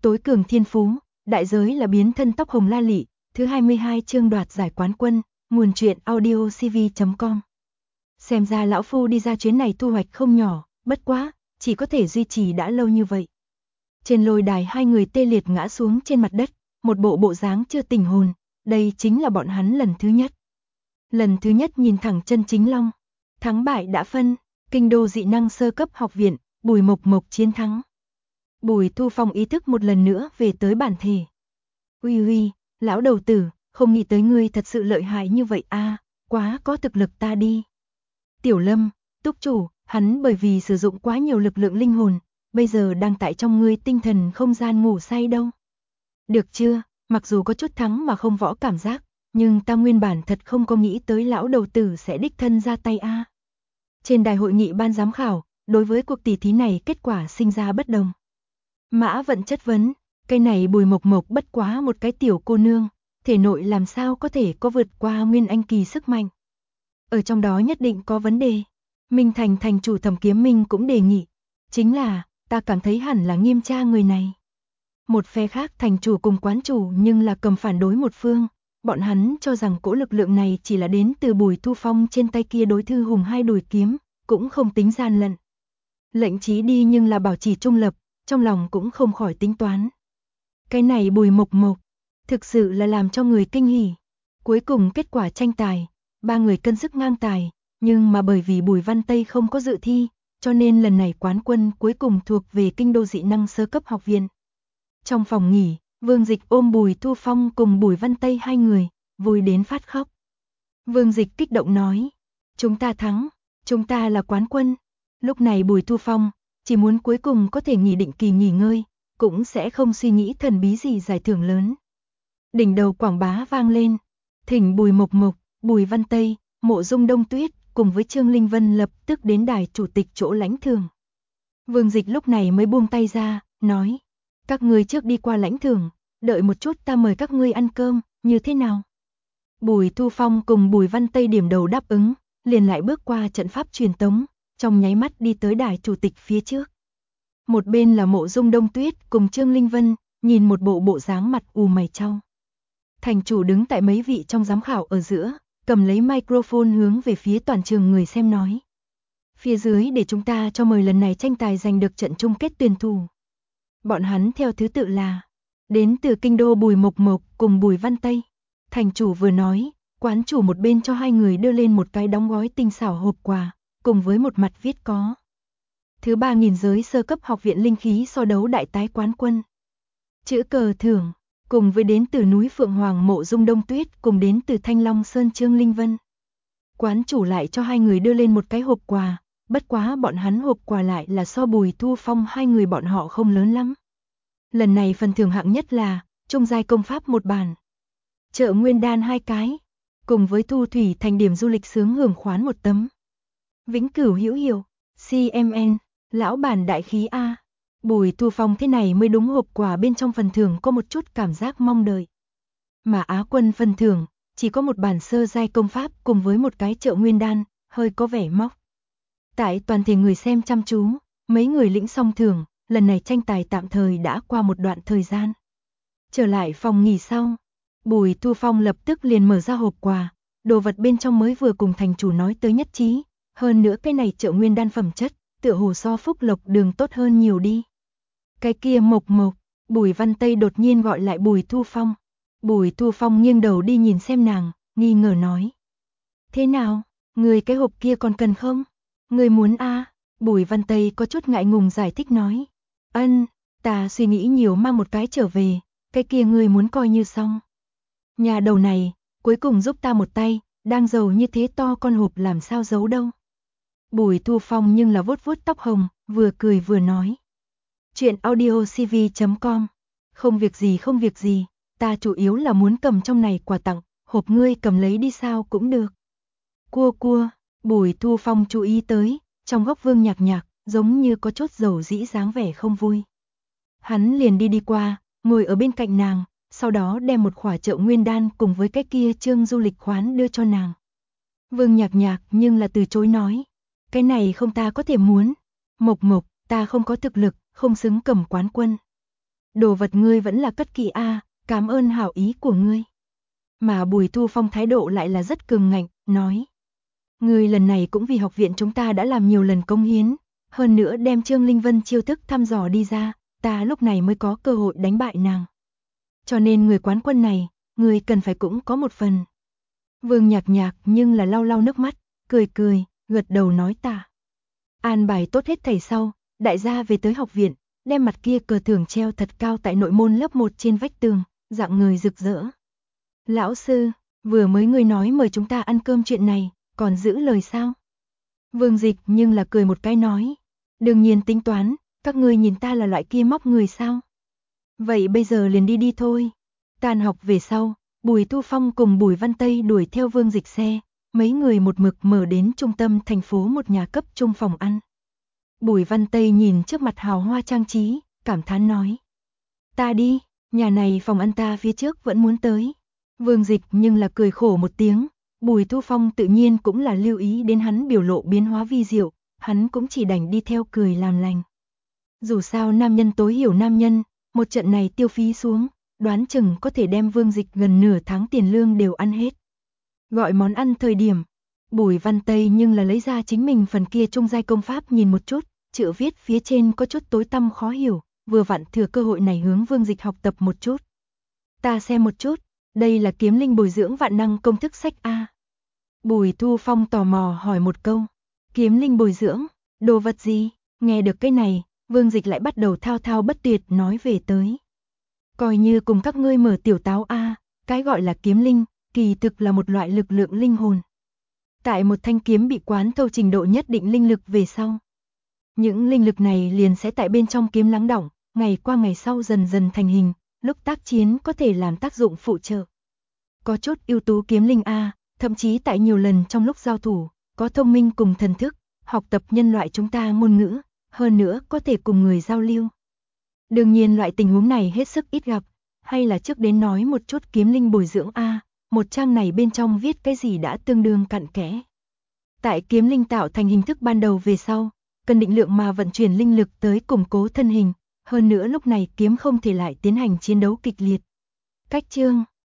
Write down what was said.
Tối cường thiên phú, đại giới là biến thân tóc hồng la lị, thứ 22 chương đoạt giải quán quân, nguồn truyện audio cv.com. Xem ra lão phu đi ra chuyến này thu hoạch không nhỏ, bất quá, chỉ có thể duy trì đã lâu như vậy. Trên lôi đài hai người tê liệt ngã xuống trên mặt đất, một bộ dáng chưa tỉnh hồn, đây chính là bọn hắn lần thứ nhất. Lần thứ nhất nhìn thẳng chân chính long, thắng bại đã phân, kinh đô dị năng sơ cấp học viện, Bùi Mộc Mộc chiến thắng. Bùi Thu Phong ý thức một lần nữa về tới bản thể. Uy, lão đầu tử, không nghĩ tới ngươi thật sự lợi hại như vậy a, quá có thực lực ta đi. Tiểu Lâm, túc chủ, hắn bởi vì sử dụng quá nhiều lực lượng linh hồn, bây giờ đang tại trong ngươi tinh thần không gian ngủ say đâu. Được chưa, mặc dù có chút thắng mà không võ cảm giác, nhưng ta nguyên bản thật không có nghĩ tới lão đầu tử sẽ đích thân ra tay a. Trên đài hội nghị ban giám khảo, đối với cuộc tỷ thí này kết quả sinh ra bất đồng. Mã Vận chất vấn, cái này Bùi Mộc Mộc bất quá một cái tiểu cô nương, thể nội làm sao có thể có vượt qua nguyên anh kỳ sức mạnh. Ở trong đó nhất định có vấn đề. Minh Thành thành chủ Thẩm Kiếm Minh cũng đề nghị, chính là, ta cảm thấy hẳn là nghiêm tra người này. Một phe khác thành chủ cùng quán chủ nhưng là cầm phản đối một phương, bọn hắn cho rằng cỗ lực lượng này chỉ là đến từ Bùi Thu Phong trên tay kia đối thư hùng hai đùi kiếm, cũng không tính gian lận. Lệnh trí đi nhưng là bảo trì trung lập, trong lòng cũng không khỏi tính toán. Cái này Bùi Mộc Mộc, thực sự là làm cho người kinh hỉ. Cuối cùng kết quả tranh tài, ba người cân sức ngang tài, nhưng mà bởi vì Bùi Văn Tây không có dự thi, cho nên lần này quán quân cuối cùng thuộc về kinh đô dị năng sơ cấp học viện. Trong phòng nghỉ, Vương Dịch ôm Bùi Thu Phong cùng Bùi Văn Tây hai người, vui đến phát khóc. Vương Dịch kích động nói, chúng ta thắng, chúng ta là quán quân. Lúc này Bùi Thu Phong chỉ muốn cuối cùng có thể nghỉ định kỳ nghỉ ngơi, cũng sẽ không suy nghĩ thần bí gì giải thưởng lớn. Đỉnh đầu quảng bá vang lên, thỉnh Bùi Mộc Mộc, Bùi Văn Tây, Mộ Dung Đông Tuyết cùng với Trương Linh Vân lập tức đến đài chủ tịch chỗ lãnh thưởng. Vương Dịch lúc này mới buông tay ra, nói, các ngươi trước đi qua lãnh thưởng, đợi một chút ta mời các ngươi ăn cơm, như thế nào? Bùi Thu Phong cùng Bùi Văn Tây điểm đầu đáp ứng, liền lại bước qua trận pháp truyền tống, trong nháy mắt đi tới đài chủ tịch phía trước. Một bên là Mộ Dung Đông Tuyết cùng Trương Linh Vân, nhìn một bộ dáng mặt ù mày chau. Thành chủ đứng tại mấy vị trong giám khảo ở giữa, cầm lấy microphone hướng về phía toàn trường người xem nói. Phía dưới để chúng ta cho mời lần này tranh tài giành được trận chung kết tuyển thủ. Bọn hắn theo thứ tự là, đến từ kinh đô Bùi Mộc Mộc cùng Bùi Văn Tây. Thành chủ vừa nói, quán chủ một bên cho hai người đưa lên một cái đóng gói tinh xảo hộp quà, cùng với một mặt viết có. Thứ 3000 giới sơ cấp học viện linh khí so đấu đại tái quán quân. Chữ cờ thưởng, cùng với đến từ núi Phượng Hoàng Mộ Dung Đông Tuyết cùng đến từ Thanh Long Sơn Trương Linh Vân. Quán chủ lại cho hai người đưa lên một cái hộp quà, bất quá bọn hắn hộp quà lại là so Bùi Thu Phong hai người bọn họ không lớn lắm. Lần này phần thưởng hạng nhất là trung giai công pháp một bản, chợ nguyên đan 2 cái, cùng với thu thủy thành điểm du lịch sướng hưởng khoán một tấm. Vĩnh cửu hữu hiệu, CMN, lão bản đại khí A. Bùi Thu Phong thế này mới đúng, hộp quà bên trong phần thưởng có một chút cảm giác mong đợi. Mà Á quân phần thưởng chỉ có một bản sơ giai công pháp cùng với một cái chợ nguyên đan, hơi có vẻ móc. Tại toàn thể người xem chăm chú, mấy người lĩnh xong thưởng, lần này tranh tài tạm thời đã qua một đoạn thời gian. Trở lại phòng nghỉ sau, Bùi Thu Phong lập tức liền mở ra hộp quà, đồ vật bên trong mới vừa cùng thành chủ nói tới nhất trí, hơn nữa cái này chợ nguyên đan phẩm chất, tựa hồ so Phúc Lộc Đường tốt hơn nhiều đi. Cái kia Mộc Mộc, Bùi Văn Tây đột nhiên gọi lại Bùi Thu Phong. Bùi Thu Phong nghiêng đầu đi nhìn xem nàng, nghi ngờ nói. Thế nào, người cái hộp kia còn cần không? Người muốn a? Bùi Văn Tây có chút ngại ngùng giải thích nói. Ân, ta suy nghĩ nhiều mang một cái trở về, cái kia người muốn coi như xong. Nhà đầu này, cuối cùng giúp ta một tay, đang giàu như thế to con hộp làm sao giấu đâu. Bùi Thu Phong nhưng là vuốt vuốt tóc hồng, vừa cười vừa nói. Chuyện audio cv.com. Không việc gì, ta chủ yếu là muốn cầm trong này quà tặng, hộp ngươi cầm lấy đi sao cũng được. Cua, Bùi Thu Phong chú ý tới, trong góc Vương Nhạc Nhạc, giống như có chút dầu dĩ dáng vẻ không vui. Hắn liền đi qua, ngồi ở bên cạnh nàng, sau đó đem một khỏa chợ nguyên đan cùng với cái kia trương du lịch khoán đưa cho nàng. Vương Nhạc Nhạc nhưng là từ chối nói, cái này không ta có thể muốn. Mộc Mộc, ta không có thực lực, không xứng cầm quán quân. đồ vật ngươi vẫn là cất kỹ a, cảm ơn hảo ý của ngươi. Mà Bùi Thu Phong thái độ lại là rất cường ngạnh, nói. Ngươi lần này cũng vì học viện chúng ta đã làm nhiều lần công hiến, hơn nữa đem Trương Linh Vân chiêu thức thăm dò đi ra, ta lúc này mới có cơ hội đánh bại nàng. Cho nên người quán quân này, ngươi cần phải cũng có một phần. Vương Nhạc Nhạc nhưng là lau lau nước mắt, cười cười, gật đầu nói tạ. An bài tốt hết thảy sau, đại gia về tới học viện, đem mặt kia cờ thưởng treo thật cao tại nội môn lớp 1 trên vách tường, dạng người rực rỡ. Lão sư, vừa mới ngươi nói mời chúng ta ăn cơm chuyện này, còn giữ lời sao? Vương Dịch nhưng là cười một cái nói. Đương nhiên tính toán, các ngươi nhìn ta là loại kia móc người sao? Vậy bây giờ liền đi đi thôi. Tan học về sau, Bùi Thu Phong cùng Bùi Văn Tây đuổi theo Vương Dịch xe, mấy người một mực mở đến trung tâm thành phố một nhà cấp trung phòng ăn. Bùi Văn Tây nhìn trước mặt hào hoa trang trí, cảm thán nói. Ta đi, nhà này phòng ăn ta phía trước vẫn muốn tới. Vương Dịch nhưng là cười khổ một tiếng, Bùi Thu Phong tự nhiên cũng là lưu ý đến hắn biểu lộ biến hóa vi diệu, hắn cũng chỉ đành đi theo cười làm lành. Dù sao nam nhân tối hiểu nam nhân, một trận này tiêu phí xuống, đoán chừng có thể đem Vương Dịch gần nửa tháng tiền lương đều ăn hết. Gọi món ăn thời điểm, Bùi Văn Tây nhưng là lấy ra chính mình phần kia trung giai công pháp nhìn một chút, chữ viết phía trên có chút tối tăm khó hiểu, vừa vặn thừa cơ hội này hướng Vương Dịch học tập một chút. Ta xem một chút, đây là kiếm linh bồi dưỡng vạn năng công thức sách A. Bùi Thu Phong tò mò hỏi một câu, kiếm linh bồi dưỡng, đồ vật gì? Nghe được cái này, Vương Dịch lại bắt đầu thao thao bất tuyệt nói về tới. Coi như cùng các ngươi mở tiểu táo A, cái gọi là kiếm linh, kỳ thực là một loại lực lượng linh hồn. Tại một thanh kiếm bị quán thâu trình độ nhất định linh lực về sau. Những linh lực này liền sẽ tại bên trong kiếm lắng đọng, ngày qua ngày sau dần dần thành hình, lúc tác chiến có thể làm tác dụng phụ trợ. Có chút ưu tú kiếm linh A, thậm chí tại nhiều lần trong lúc giao thủ, có thông minh cùng thần thức, học tập nhân loại chúng ta ngôn ngữ, hơn nữa có thể cùng người giao lưu. Đương nhiên loại tình huống này hết sức ít gặp, hay là trước đến nói một chút kiếm linh bồi dưỡng A, một trang này bên trong viết cái gì đã tương đương cặn kẽ. Tại kiếm linh tạo thành hình thức ban đầu về sau, cần định lượng mà vận chuyển linh lực tới củng cố thân hình, hơn nữa lúc này kiếm không thể lại tiến hành chiến đấu kịch liệt. Cách chương